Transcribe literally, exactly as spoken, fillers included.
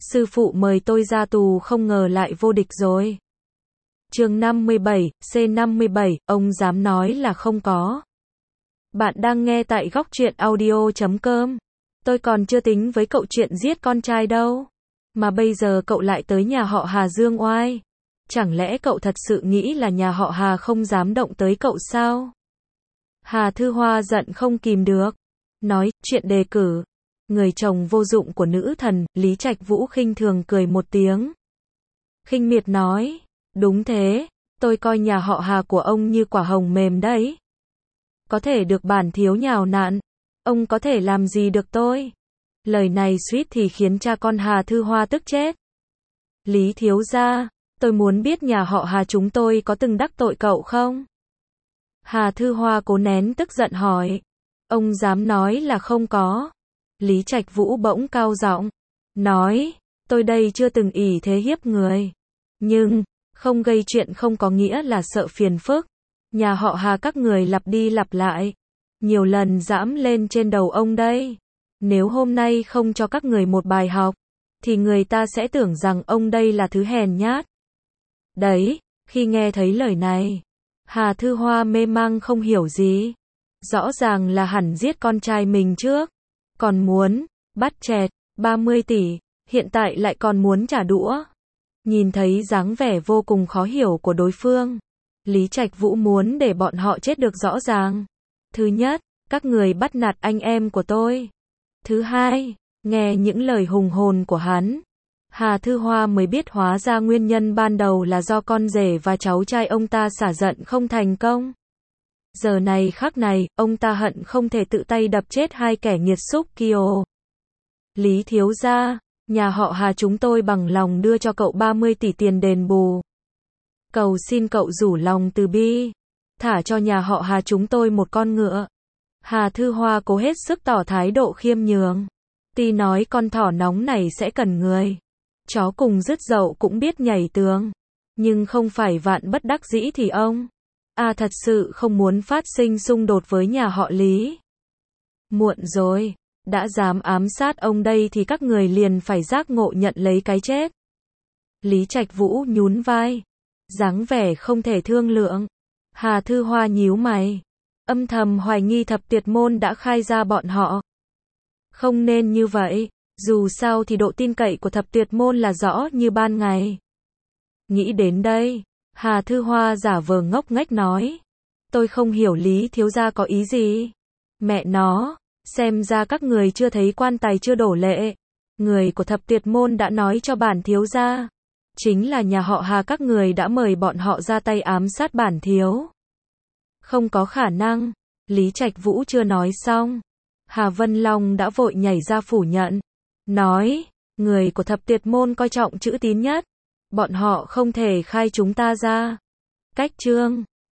sư phụ mời tôi ra tù không ngờ lại vô địch rồi. Chương năm mươi bảy, C năm mươi bảy, ông dám nói là không có. Bạn đang nghe tại góc truyện audio chấm com. Tôi còn chưa tính với cậu chuyện giết con trai đâu. Mà bây giờ cậu lại tới nhà họ Hà dương oai. Chẳng lẽ cậu thật sự nghĩ là nhà họ Hà không dám động tới cậu sao? Hà Thư Hoa giận không kìm được. Nói, chuyện đề cử. Người chồng vô dụng của nữ thần, Lý Trạch Vũ khinh thường cười một tiếng. Khinh miệt nói, đúng thế, tôi coi nhà họ Hà của ông như quả hồng mềm đấy. Có thể được bản thiếu nhào nặn, ông có thể làm gì được tôi? Lời này suýt thì khiến cha con Hà Thư Hoa tức chết. Lý thiếu gia, tôi muốn biết nhà họ Hà chúng tôi có từng đắc tội cậu không? Hà Thư Hoa cố nén tức giận hỏi. Ông dám nói là không có. Lý Trạch Vũ bỗng cao giọng, nói, tôi đây chưa từng ỷ thế hiếp người. Nhưng, không gây chuyện không có nghĩa là sợ phiền phức. Nhà họ Hà các người lặp đi lặp lại. Nhiều lần giẫm lên trên đầu ông đây. Nếu hôm nay không cho các người một bài học, thì người ta sẽ tưởng rằng ông đây là thứ hèn nhát. Đấy, khi nghe thấy lời này, Hà Thư Hoa mê mang không hiểu gì. Rõ ràng là hẳn giết con trai mình trước. Còn muốn, bắt chẹt, ba mươi tỷ, hiện tại lại còn muốn trả đũa. Nhìn thấy dáng vẻ vô cùng khó hiểu của đối phương, Lý Trạch Vũ muốn để bọn họ chết được rõ ràng. Thứ nhất, các người bắt nạt anh em của tôi. Thứ hai, nghe những lời hùng hồn của hắn, Hà Thư Hoa mới biết hóa ra nguyên nhân ban đầu là do con rể và cháu trai ông ta xả giận không thành công. Giờ này khắc này, ông ta hận không thể tự tay đập chết hai kẻ nghiệt xúc kia. Lý thiếu gia, nhà họ Hà chúng tôi bằng lòng đưa cho cậu ba mươi tỷ tiền đền bù. Cầu xin cậu rủ lòng từ bi, thả cho nhà họ Hà chúng tôi một con ngựa. Hà Thư Hoa cố hết sức tỏ thái độ khiêm nhường. Tuy nói con thỏ nóng này sẽ cần người. Chó cùng rứt dậu cũng biết nhảy tường. Nhưng không phải vạn bất đắc dĩ thì ông à thật sự không muốn phát sinh xung đột với nhà họ Lý. Muộn rồi, đã dám ám sát ông đây thì các người liền phải giác ngộ nhận lấy cái chết. Lý Trạch Vũ nhún vai, dáng vẻ không thể thương lượng. Hà Thư Hoa nhíu mày, âm thầm hoài nghi Thập Tuyệt Môn đã khai ra bọn họ. Không nên như vậy, dù sao thì độ tin cậy của Thập Tuyệt Môn là rõ như ban ngày. Nghĩ đến đây, Hà Thư Hoa giả vờ ngốc nghếch nói, tôi không hiểu Lý thiếu gia có ý gì. Mẹ nó, xem ra các người chưa thấy quan tài chưa đổ lệ. Người của Thập Tuyệt Môn đã nói cho bản thiếu gia, chính là nhà họ Hà các người đã mời bọn họ ra tay ám sát bản thiếu. Không có khả năng. Lý Trạch Vũ chưa nói xong, Hà Vân Long đã vội nhảy ra phủ nhận, nói, người của Thập Tuyệt Môn coi trọng chữ tín nhất. Bọn họ không thể khai chúng ta ra. Cách chương